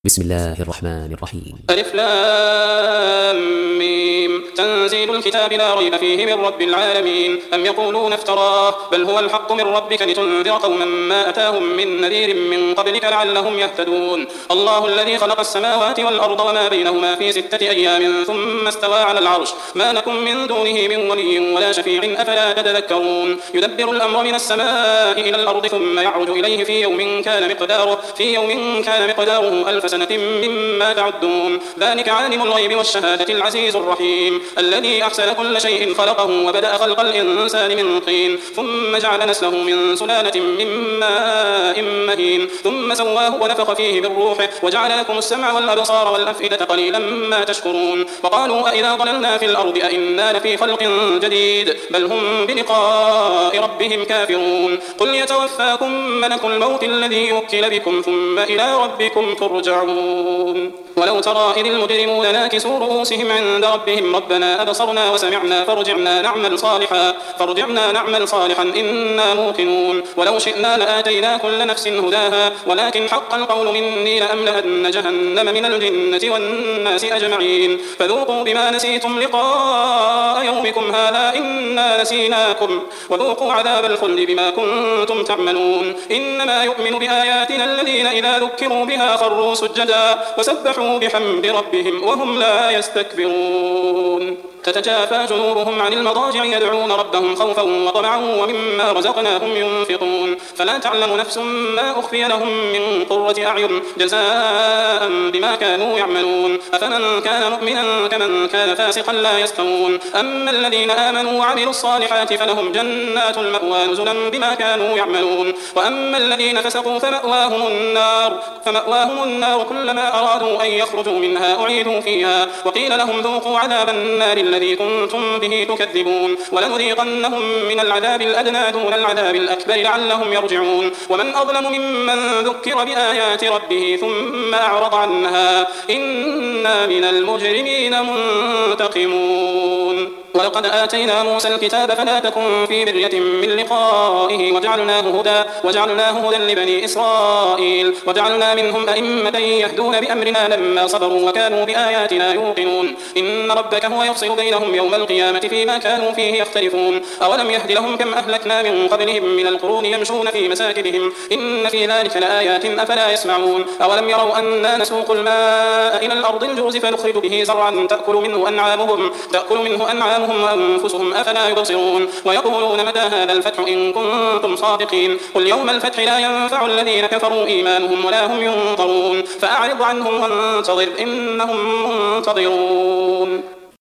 بسم الله الرحمن الرحيم. ألف لام ميم. تنزيل الكتاب لا ريب فيه من رب العالمين. أم يقولون افتراه بل هو الحق من ربك لتنذر قوما ما أتاهم من نذير من قبلك لعلهم يهتدون. الله الذي خلق السماوات والأرض وما بينهما في 6 أيام ثم استوى على العرش ما لكم من دونه من ولي ولا شفيع أفلا تتذكرون. يدبر الأمر من السماء إلى الأرض ثم يعرج إليه في يوم كان مقداره 1000 سنة مما تعدون. ذلك عالم الغيب والشهادة العزيز الرحيم الذي أحسن كل شيء خلقه وبدأ خلق الإنسان من طين ثم جعل نسله من سلالة من ماء مهين ثم سواه ونفخ فيه من روحه وجعل لكم السمع والأبصار والأفئدة قليلا ما تشكرون. وقالوا أإذا ضللنا في الأرض أإنا لفي خلق جديد بل هم بلقاء ربهم كافرون. قل يتوفاكم ملك الموت الذي يوكل بكم ثم إلى ربكم ترجعون. ولو ترى إذ المجرمون ناكسوا رؤوسهم عند ربهم ربنا أبصرنا وسمعنا فارجعنا نعمل صالحا إنا موقنون. ولو شئنا لآتينا كل نفس هداها ولكن حق القول مني لأملأن جهنم من الجنة والناس أجمعين. فذوقوا بما نسيتم لقاء يومكم هذا إنا نسيناكم وذوقوا عذاب الخلد بما كنتم تعملون. إنما يؤمن بآياتنا الذين إذا ذكروا بها خروا سجدا وسبحوا بحمد ربهم وهم لا يستكبرون. تتجافى جنوبهم عن المضاجع يدعون ربهم خوفا وطمعا ومما رزقناهم ينفقون. فلا تعلم نفس ما أخفي لهم من قرة أعين جزاء بما كانوا يعملون. أفمن كان مؤمنا كمن كان فاسقا لا يستوون. أما الذين آمنوا وعملوا الصالحات فلهم جنات المأوى نزلا بما كانوا يعملون. وأما الذين فسقوا فمأواهم النار كلما أرادوا أن يخرجوا منها أعيدوا فيها وقيل لهم ذوقوا عذاب النار الذي كنتم به تكذبون. ولنذيقنهم من العذاب الأدنى دون العذاب الأكبر لعلهم يرجعون. ومن أظلم ممن ذكر بآيات ربه ثم أعرض عنها إنا من المجرمين منتقمون. ولقد آتينا موسى الكتاب فلا تكن في مرية من لقائه وجعلناه هدى لبني إسرائيل وجعلنا منهم أئمة يهدون بأمرنا لما صبروا وكانوا بآياتنا يوقنون. إن ربك هو يفصل بينهم يوم القيامة فيما كانوا فيه يختلفون. أولم يهد لهم كم أهلكنا من قبلهم من القرون يمشون في مساكنهم إن في ذلك لآيات أفلا يسمعون. أولم يروا أنا نسوق الماء إلى الأرض الجرز فنخرج به زرعا تأكل منه أنعامهم وأنفسهم أفلا يبصرون. ويقولون متى هذا الفتح إن كنتم صادقين قل يوم الفتح لا ينفع الذين كفروا إيمانهم ولا هم ينظرون. فأعرض عنهم وانتظر إنهم منتظرون.